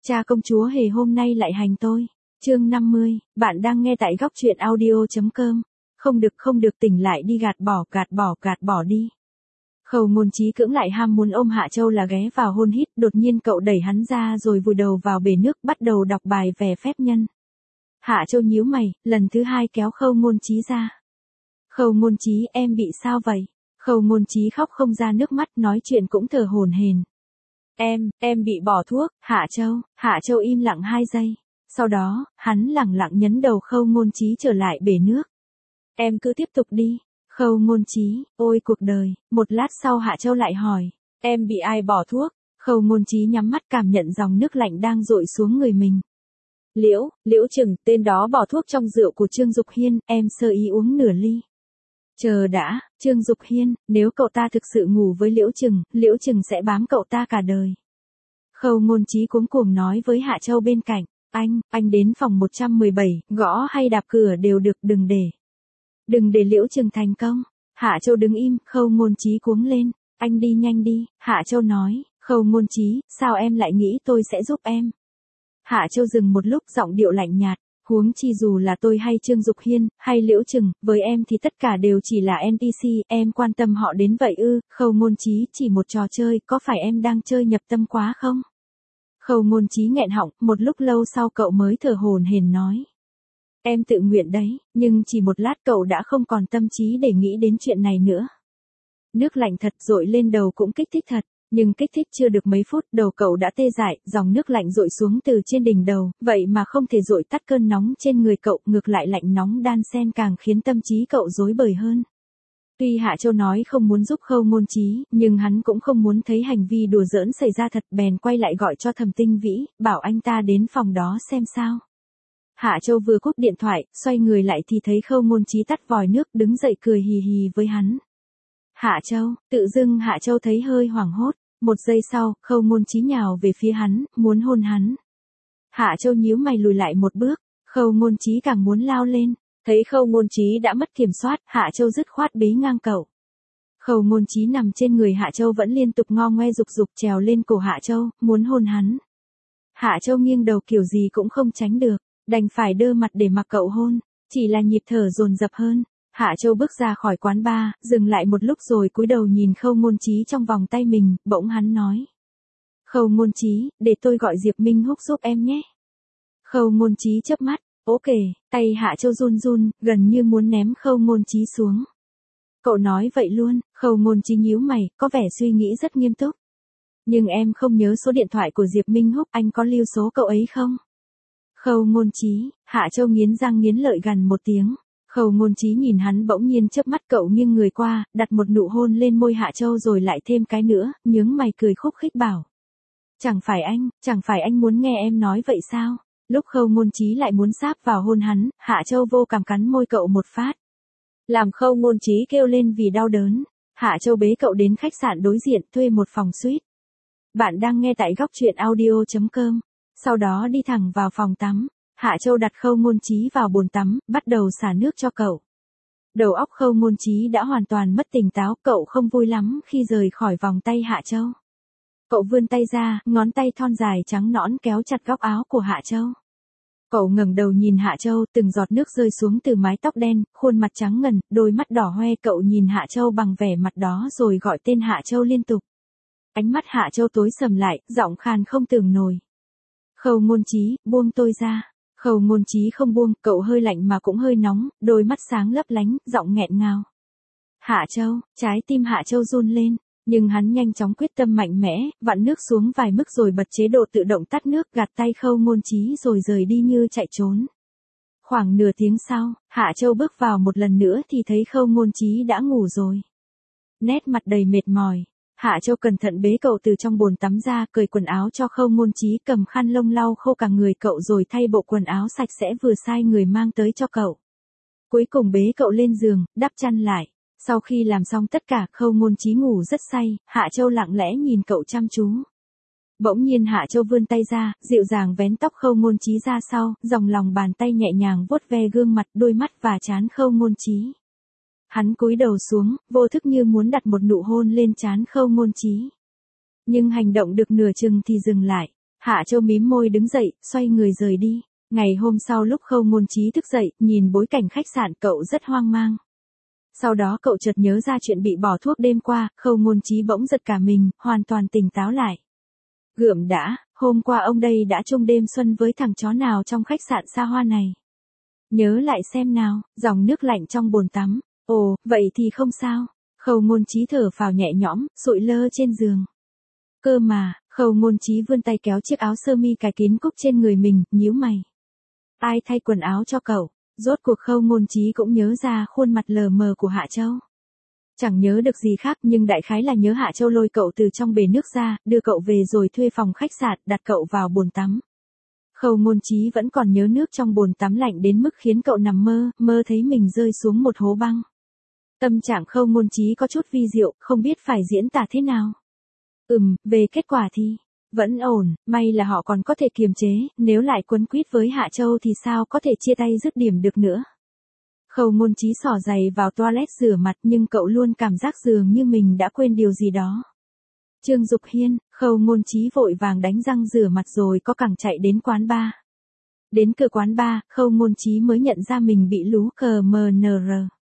Cha công chúa hề hôm nay lại hành tôi. Chương 50, bạn đang nghe tại góc truyện audio.com. Không được tỉnh lại đi gạt bỏ đi. Khâu Ngôn Chí cưỡng lại ham muốn ôm Hạ Châu là ghé vào hôn hít, đột nhiên cậu đẩy hắn ra rồi vùi đầu vào bể nước bắt đầu đọc bài về phép nhân. Hạ Châu nhíu mày, lần thứ hai kéo Khâu Ngôn Chí ra. Khâu Ngôn Chí, em bị sao vậy? Khâu Ngôn Chí khóc không ra nước mắt, nói chuyện cũng thở hổn hển. Em bị bỏ thuốc. Hạ Châu im lặng 2 giây. Sau đó, hắn lẳng lặng nhấn đầu Khâu Ngôn Chí trở lại bể nước. Em cứ tiếp tục đi. Khâu Ngôn Chí, ôi cuộc đời. Một lát sau Hạ Châu lại hỏi, em bị ai bỏ thuốc? Khâu Ngôn Chí nhắm mắt cảm nhận dòng nước lạnh đang dội xuống người mình. Liễu Trừng, tên đó bỏ thuốc trong rượu của Trương Dục Hiên, em sơ ý uống nửa ly. Chờ đã, Trương Dục Hiên, nếu cậu ta thực sự ngủ với Liễu Trừng sẽ bám cậu ta cả đời. Khâu Ngôn Chí cuống cuồng nói với Hạ Châu bên cạnh, anh đến phòng 117, gõ hay đạp cửa đều được, đừng để Liễu Trừng thành công. Hạ Châu đứng im, Khâu Ngôn Chí cuống lên, anh đi nhanh đi. Hạ Châu nói, Khâu Ngôn Chí, sao em lại nghĩ tôi sẽ giúp em? Hạ Châu dừng một lúc, giọng điệu lạnh nhạt, huống chi dù là tôi hay Trương Dục Hiên, hay Liễu Trừng, với em thì tất cả đều chỉ là NPC, em quan tâm họ đến vậy ư? Khâu Ngôn Chí, chỉ một trò chơi, có phải em đang chơi nhập tâm quá không? Khâu Ngôn Chí nghẹn họng, một lúc lâu sau cậu mới thở hổn hển nói. Em tự nguyện đấy, nhưng chỉ một lát cậu đã không còn tâm trí để nghĩ đến chuyện này nữa. Nước lạnh thật dội lên đầu cũng kích thích thật. Nhưng kích thích chưa được mấy phút, đầu cậu đã tê dại, dòng nước lạnh dội xuống từ trên đỉnh đầu, vậy mà không thể dội tắt cơn nóng trên người cậu, ngược lại lạnh nóng đan xen càng khiến tâm trí cậu rối bời hơn. Tuy Hạ Châu nói không muốn giúp Khâu Ngôn Chí, nhưng hắn cũng không muốn thấy hành vi đùa giỡn xảy ra thật, bèn quay lại gọi cho Thẩm Tinh Vĩ, bảo anh ta đến phòng đó xem sao. Hạ Châu vừa cúp điện thoại, xoay người lại thì thấy Khâu Ngôn Chí tắt vòi nước, đứng dậy cười hì hì với hắn. Hạ Châu, tự dưng Hạ Châu thấy hơi hoảng hốt. Một giây sau, Khâu Ngôn Chí nhào về phía hắn, muốn hôn hắn. Hạ Châu nhíu mày lùi lại một bước, Khâu Ngôn Chí càng muốn lao lên. Thấy Khâu Ngôn Chí đã mất kiểm soát, Hạ Châu dứt khoát bế ngang cậu. Khâu Ngôn Chí nằm trên người Hạ Châu vẫn liên tục ngo ngoe rục rục trèo lên cổ Hạ Châu, muốn hôn hắn. Hạ Châu nghiêng đầu kiểu gì cũng không tránh được, đành phải đơ mặt để mặc cậu hôn, chỉ là nhịp thở dồn dập hơn. Hạ Châu bước ra khỏi quán bar, dừng lại một lúc rồi cúi đầu nhìn Khâu Ngôn Chí trong vòng tay mình, bỗng hắn nói. Khâu Ngôn Chí, để tôi gọi Diệp Minh Húc giúp em nhé. Khâu Ngôn Chí chớp mắt, ok, tay Hạ Châu run run, gần như muốn ném Khâu Ngôn Chí xuống. Cậu nói vậy luôn? Khâu Ngôn Chí nhíu mày, có vẻ suy nghĩ rất nghiêm túc. Nhưng em không nhớ số điện thoại của Diệp Minh Húc, anh có lưu số cậu ấy không? Khâu Ngôn Chí, Hạ Châu nghiến răng nghiến lợi gằn một tiếng. Khâu Ngôn Chí nhìn hắn bỗng nhiên chớp mắt, cậu nghiêng người qua, đặt một nụ hôn lên môi Hạ Châu rồi lại thêm cái nữa, nhướng mày cười khúc khích bảo. Chẳng phải anh muốn nghe em nói vậy sao? Lúc Khâu Ngôn Chí lại muốn sáp vào hôn hắn, Hạ Châu vô cảm cắn môi cậu một phát. Làm Khâu Ngôn Chí kêu lên vì đau đớn. Hạ Châu bế cậu đến khách sạn đối diện, thuê một phòng suite. Bạn đang nghe tại góc truyện audio.com. Sau đó đi thẳng vào phòng tắm. Hạ Châu đặt Khâu Ngôn Chí vào bồn tắm, bắt đầu xả nước cho cậu. Đầu óc Khâu Ngôn Chí đã hoàn toàn mất tỉnh táo, cậu không vui lắm khi rời khỏi vòng tay Hạ Châu. Cậu vươn tay ra, ngón tay thon dài trắng nõn kéo chặt góc áo của Hạ Châu. Cậu ngẩng đầu nhìn Hạ Châu, từng giọt nước rơi xuống từ mái tóc đen, khuôn mặt trắng ngần, đôi mắt đỏ hoe, cậu nhìn Hạ Châu bằng vẻ mặt đó rồi gọi tên Hạ Châu liên tục. Ánh mắt Hạ Châu tối sầm lại, giọng khàn không tưởng nổi. Khâu Ngôn Chí, buông tôi ra. Khâu Ngôn Chí không buông, cậu hơi lạnh mà cũng hơi nóng, đôi mắt sáng lấp lánh, giọng nghẹn ngào. Hạ Châu, trái tim Hạ Châu run lên, nhưng hắn nhanh chóng quyết tâm mạnh mẽ, vặn nước xuống vài mức rồi bật chế độ tự động tắt nước, gạt tay Khâu Ngôn Chí rồi rời đi như chạy trốn. Khoảng nửa tiếng sau, Hạ Châu bước vào một lần nữa thì thấy Khâu Ngôn Chí đã ngủ rồi. Nét mặt đầy mệt mỏi. Hạ Châu cẩn thận bế cậu từ trong bồn tắm ra, cởi quần áo cho Khâu Ngôn Chí, cầm khăn lông lau khô cả người cậu rồi thay bộ quần áo sạch sẽ vừa sai người mang tới cho cậu. Cuối cùng bế cậu lên giường, đắp chăn lại. Sau khi làm xong tất cả, Khâu Ngôn Chí ngủ rất say, Hạ Châu lặng lẽ nhìn cậu chăm chú. Bỗng nhiên Hạ Châu vươn tay ra, dịu dàng vén tóc Khâu Ngôn Chí ra sau, dòng lòng bàn tay nhẹ nhàng vuốt ve gương mặt, đôi mắt và trán Khâu Ngôn Chí. Hắn cúi đầu xuống, vô thức như muốn đặt một nụ hôn lên trán Khâu Ngôn Chí. Nhưng hành động được nửa chừng thì dừng lại. Hạ Châu mím môi đứng dậy, xoay người rời đi. Ngày hôm sau lúc Khâu Ngôn Chí thức dậy, nhìn bối cảnh khách sạn cậu rất hoang mang. Sau đó cậu chợt nhớ ra chuyện bị bỏ thuốc đêm qua, Khâu Ngôn Chí bỗng giật cả mình, hoàn toàn tỉnh táo lại. Gượm đã, hôm qua ông đây đã chung đêm xuân với thằng chó nào trong khách sạn xa hoa này. Nhớ lại xem nào, dòng nước lạnh trong bồn tắm. Ồ, vậy thì không sao. Khâu Ngôn Chí thở phào nhẹ nhõm, sụi lơ trên giường. Cơ mà, Khâu Ngôn Chí vươn tay kéo chiếc áo sơ mi cài kín cúc trên người mình, nhíu mày. Ai thay quần áo cho cậu? Rốt cuộc Khâu Ngôn Chí cũng nhớ ra khuôn mặt lờ mờ của Hạ Châu. Chẳng nhớ được gì khác nhưng đại khái là nhớ Hạ Châu lôi cậu từ trong bể nước ra, đưa cậu về rồi thuê phòng khách sạn, đặt cậu vào bồn tắm. Khâu Ngôn Chí vẫn còn nhớ nước trong bồn tắm lạnh đến mức khiến cậu nằm mơ thấy mình rơi xuống một hố băng. Tâm trạng Khâu Ngôn Chí có chút vi diệu, không biết phải diễn tả thế nào. Về kết quả thì vẫn ổn, may là họ còn có thể kiềm chế, nếu lại quấn quýt với Hạ Châu thì sao có thể chia tay dứt điểm được nữa. Khâu Ngôn Chí xỏ giày vào toilet rửa mặt nhưng cậu luôn cảm giác dường như mình đã quên điều gì đó. Trương Dục Hiên, Khâu Ngôn Chí vội vàng đánh răng rửa mặt rồi có cẳng chạy đến quán bar. Đến cửa quán bar, Khâu Ngôn Chí mới nhận ra mình bị lú cờ MNR.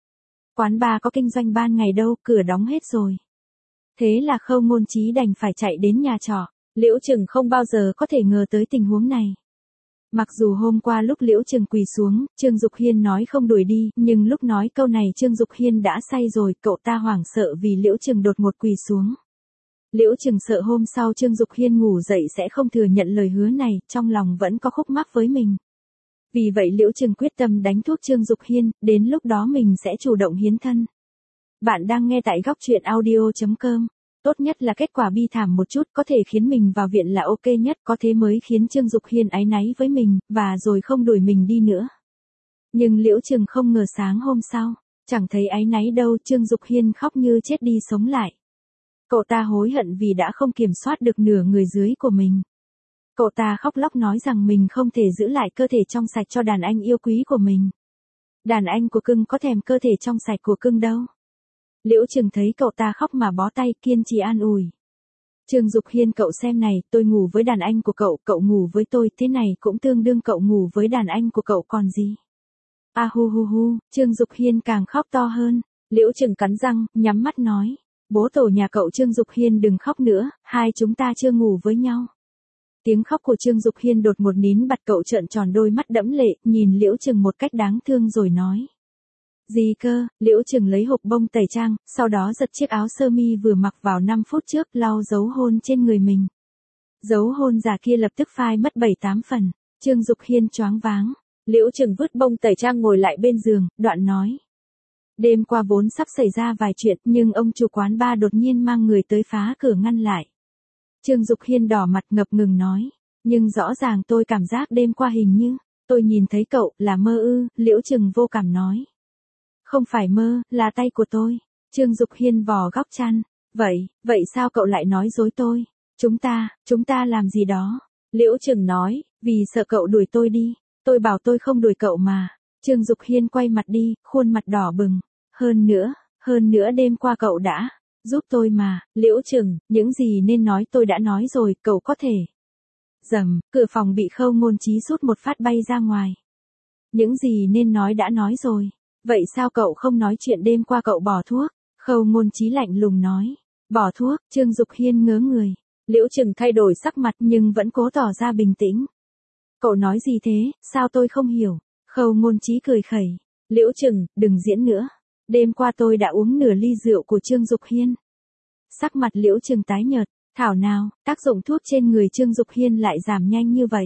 Quán bar có kinh doanh ban ngày đâu, cửa đóng hết rồi. Thế là Khâu Ngôn Chí đành phải chạy đến nhà trọ. Liễu Trừng không bao giờ có thể ngờ tới tình huống này. Mặc dù hôm qua lúc Liễu Trừng quỳ xuống, Trương Dục Hiên nói không đuổi đi, nhưng lúc nói câu này Trương Dục Hiên đã say rồi, cậu ta hoảng sợ vì Liễu Trừng đột ngột quỳ xuống. Liễu Trừng sợ hôm sau Trương Dục Hiên ngủ dậy sẽ không thừa nhận lời hứa này, trong lòng vẫn có khúc mắc với mình. Vì vậy Liễu Trừng quyết tâm đánh thuốc Trương Dục Hiên, đến lúc đó mình sẽ chủ động hiến thân. Bạn đang nghe tại góc truyện audio.com. Tốt nhất là kết quả bi thảm một chút, có thể khiến mình vào viện là ok nhất, có thế mới khiến Trương Dục Hiên áy náy với mình, và rồi không đuổi mình đi nữa. Nhưng Liễu Trừng không ngờ sáng hôm sau, chẳng thấy áy náy đâu, Trương Dục Hiên khóc như chết đi sống lại. Cậu ta hối hận vì đã không kiểm soát được nửa người dưới của mình. Cậu ta khóc lóc nói rằng mình không thể giữ lại cơ thể trong sạch cho đàn anh yêu quý của mình. Đàn anh của cưng có thèm cơ thể trong sạch của cưng đâu. Liễu Trừng thấy cậu ta khóc mà bó tay, kiên trì an ủi. Trương Dục Hiên, cậu xem này, tôi ngủ với đàn anh của cậu, cậu ngủ với tôi, thế này cũng tương đương cậu ngủ với đàn anh của cậu còn gì. A hu hu hu, Trương Dục Hiên càng khóc to hơn. Liễu Trừng cắn răng, nhắm mắt nói. Bố tổ nhà cậu Trương Dục Hiên đừng khóc nữa, hai chúng ta chưa ngủ với nhau. Tiếng khóc của Trương Dục Hiên đột ngột nín bặt, cậu trợn tròn đôi mắt đẫm lệ, nhìn Liễu Trừng một cách đáng thương rồi nói. Gì cơ? Liễu Trừng lấy hộp bông tẩy trang, sau đó giật chiếc áo sơ mi vừa mặc vào 5 phút trước, lau dấu hôn trên người mình. Dấu hôn giả kia lập tức phai mất 7-8 phần. Trương Dục Hiên choáng váng. Liễu Trừng vứt bông tẩy trang ngồi lại bên giường, đoạn nói. Đêm qua vốn sắp xảy ra vài chuyện, nhưng ông chủ quán bar đột nhiên mang người tới phá cửa ngăn lại. Trương Dục Hiên đỏ mặt ngập ngừng nói. Nhưng rõ ràng tôi cảm giác đêm qua hình như, tôi nhìn thấy cậu, là mơ ư, Liễu Trừng vô cảm nói. Không phải mơ, là tay của tôi. Trương Dục Hiên vò góc chăn. Vậy sao cậu lại nói dối tôi? Chúng ta làm gì đó? Liễu Trừng nói, vì sợ cậu đuổi tôi đi. Tôi bảo tôi không đuổi cậu mà. Trương Dục Hiên quay mặt đi, khuôn mặt đỏ bừng. Hơn nữa đêm qua cậu đã giúp tôi mà. Liễu Trừng, những gì nên nói tôi đã nói rồi, cậu có thể. Rầm, cửa phòng bị Khâu Ngôn Chí sút một phát bay ra ngoài. Những gì nên nói đã nói rồi. Vậy sao cậu không nói chuyện đêm qua cậu bỏ thuốc? Khâu Ngôn Chí lạnh lùng nói. Bỏ thuốc, Trương Dục Hiên ngớ người. Liễu Trừng thay đổi sắc mặt nhưng vẫn cố tỏ ra bình tĩnh. Cậu nói gì thế, sao tôi không hiểu? Khâu Ngôn Chí cười khẩy. Liễu Trừng, đừng diễn nữa. Đêm qua tôi đã uống nửa ly rượu của Trương Dục Hiên. Sắc mặt Liễu Trừng tái nhợt. Thảo nào, tác dụng thuốc trên người Trương Dục Hiên lại giảm nhanh như vậy.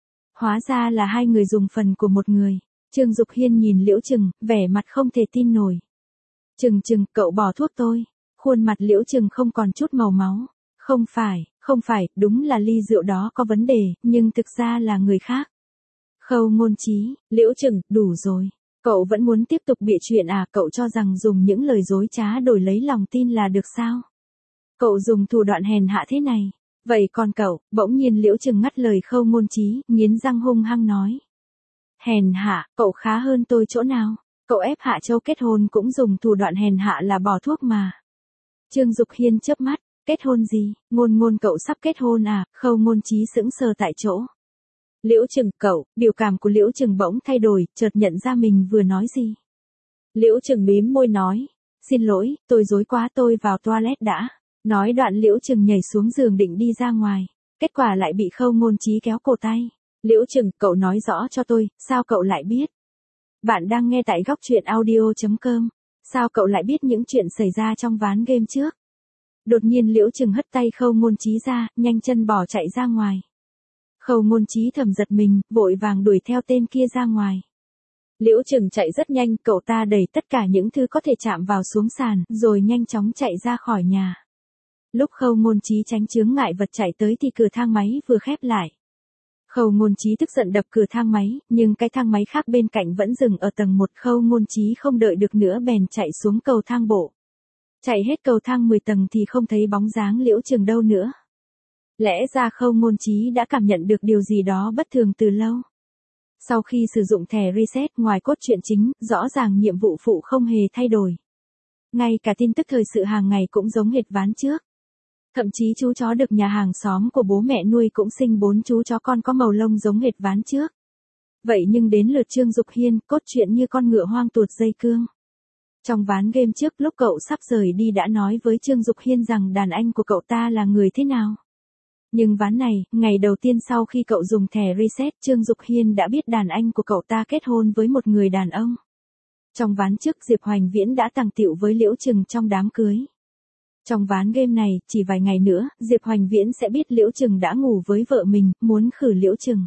Hóa ra là hai người dùng phần của một người. Trương Dục Hiên nhìn Liễu Trừng, vẻ mặt không thể tin nổi. Trừng, cậu bỏ thuốc tôi. Khuôn mặt Liễu Trừng không còn chút màu máu. Không phải, đúng là ly rượu đó có vấn đề, nhưng thực ra là người khác. Khâu Ngôn Chí, Liễu Trừng, đủ rồi. Cậu vẫn muốn tiếp tục bịa chuyện à? Cậu cho rằng dùng những lời dối trá đổi lấy lòng tin là được sao? Cậu dùng thủ đoạn hèn hạ thế này. Vậy còn cậu? Bỗng nhiên Liễu Trừng ngắt lời Khâu Ngôn Chí, nghiến răng hung hăng nói. Hèn hạ, cậu khá hơn tôi chỗ nào? Cậu ép Hạ Châu kết hôn cũng dùng thủ đoạn hèn hạ là bỏ thuốc mà. Trương Dục Hiên chớp mắt, Kết hôn gì, Ngôn Ngôn cậu sắp kết hôn à? Khâu Ngôn Chí sững sờ tại chỗ. Liễu Trừng, cậu, biểu cảm của Liễu Trừng bỗng thay đổi, chợt nhận ra mình vừa nói gì. Liễu Trừng mím môi nói, xin lỗi, tôi dối quá, tôi vào toilet đã. Nói đoạn Liễu Trừng nhảy xuống giường định đi ra ngoài, kết quả lại bị Khâu Ngôn Chí kéo cổ tay. Liễu Trừng, cậu nói rõ cho tôi, sao cậu lại biết? Bạn đang nghe tại góc truyện audio.com. Sao cậu lại biết những chuyện xảy ra trong ván game trước? Đột nhiên Liễu Trừng hất tay Khâu Ngôn Chí ra, nhanh chân bỏ chạy ra ngoài. Khâu Ngôn Chí thầm giật mình, vội vàng đuổi theo tên kia ra ngoài. Liễu Trừng chạy rất nhanh, cậu ta đẩy tất cả những thứ có thể chạm vào xuống sàn, rồi nhanh chóng chạy ra khỏi nhà. Lúc Khâu Ngôn Chí tránh chướng ngại vật chạy tới thì cửa thang máy vừa khép lại. Khâu Ngôn Chí tức giận đập cửa thang máy, nhưng cái thang máy khác bên cạnh vẫn dừng ở tầng 1. Khâu Ngôn Chí không đợi được nữa bèn chạy xuống cầu thang bộ. Chạy hết cầu thang 10 tầng thì không thấy bóng dáng Liễu Trừng đâu nữa. Lẽ ra Khâu Ngôn Chí đã cảm nhận được điều gì đó bất thường từ lâu. Sau khi sử dụng thẻ reset, ngoài cốt truyện chính, rõ ràng nhiệm vụ phụ không hề thay đổi. Ngay cả tin tức thời sự hàng ngày cũng giống hệt ván trước. Thậm chí chú chó được nhà hàng xóm của bố mẹ nuôi cũng sinh 4 chú chó con có màu lông giống hệt ván trước. Vậy nhưng đến lượt Trương Dục Hiên, cốt truyện như con ngựa hoang tuột dây cương. Trong ván game trước, lúc cậu sắp rời đi đã nói với Trương Dục Hiên rằng đàn anh của cậu ta là người thế nào. Nhưng ván này, ngày đầu tiên sau khi cậu dùng thẻ reset, Trương Dục Hiên đã biết đàn anh của cậu ta kết hôn với một người đàn ông. Trong ván trước, Diệp Hoành Viễn đã tàng tiệu với Liễu Trừng trong đám cưới. Trong ván game này, chỉ vài ngày nữa, Diệp Hoành Viễn sẽ biết Liễu Trừng đã ngủ với vợ mình, muốn khử Liễu Trừng.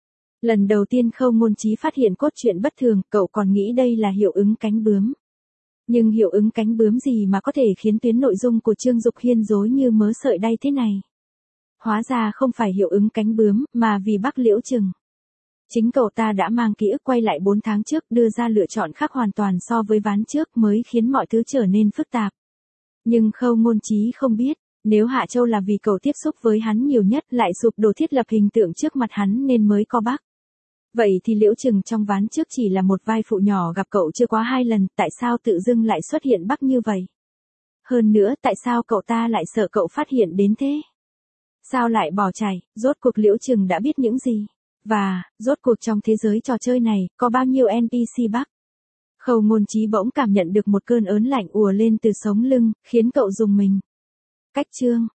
Lần đầu tiên Khâu Ngôn Chí phát hiện cốt truyện bất thường, cậu còn nghĩ đây là hiệu ứng cánh bướm. Nhưng hiệu ứng cánh bướm gì mà có thể khiến tuyến nội dung của Trương Dục Hiên rối như mớ sợi đay thế này? Hóa ra không phải hiệu ứng cánh bướm, mà vì Bắc Liễu Trừng. Chính cậu ta đã mang ký ức quay lại 4 tháng trước, đưa ra lựa chọn khác hoàn toàn so với ván trước mới khiến mọi thứ trở nên phức tạp. Nhưng Khâu Ngôn Chí không biết, nếu Hạ Châu là vì cậu tiếp xúc với hắn nhiều nhất lại sụp đổ thiết lập hình tượng trước mặt hắn nên mới có Bắc. Vậy thì Liễu Trừng trong ván trước chỉ là một vai phụ nhỏ gặp cậu chưa quá 2 lần, tại sao tự dưng lại xuất hiện Bắc như vậy? Hơn nữa, tại sao cậu ta lại sợ cậu phát hiện đến thế? Sao lại bỏ chạy? Rốt cuộc Liễu Trừng đã biết những gì? Và, rốt cuộc trong thế giới trò chơi này, có bao nhiêu NPC Bắc? Khâu Ngôn Chí bỗng cảm nhận được một cơn ớn lạnh ùa lên từ sống lưng, khiến cậu rùng mình. Cách chương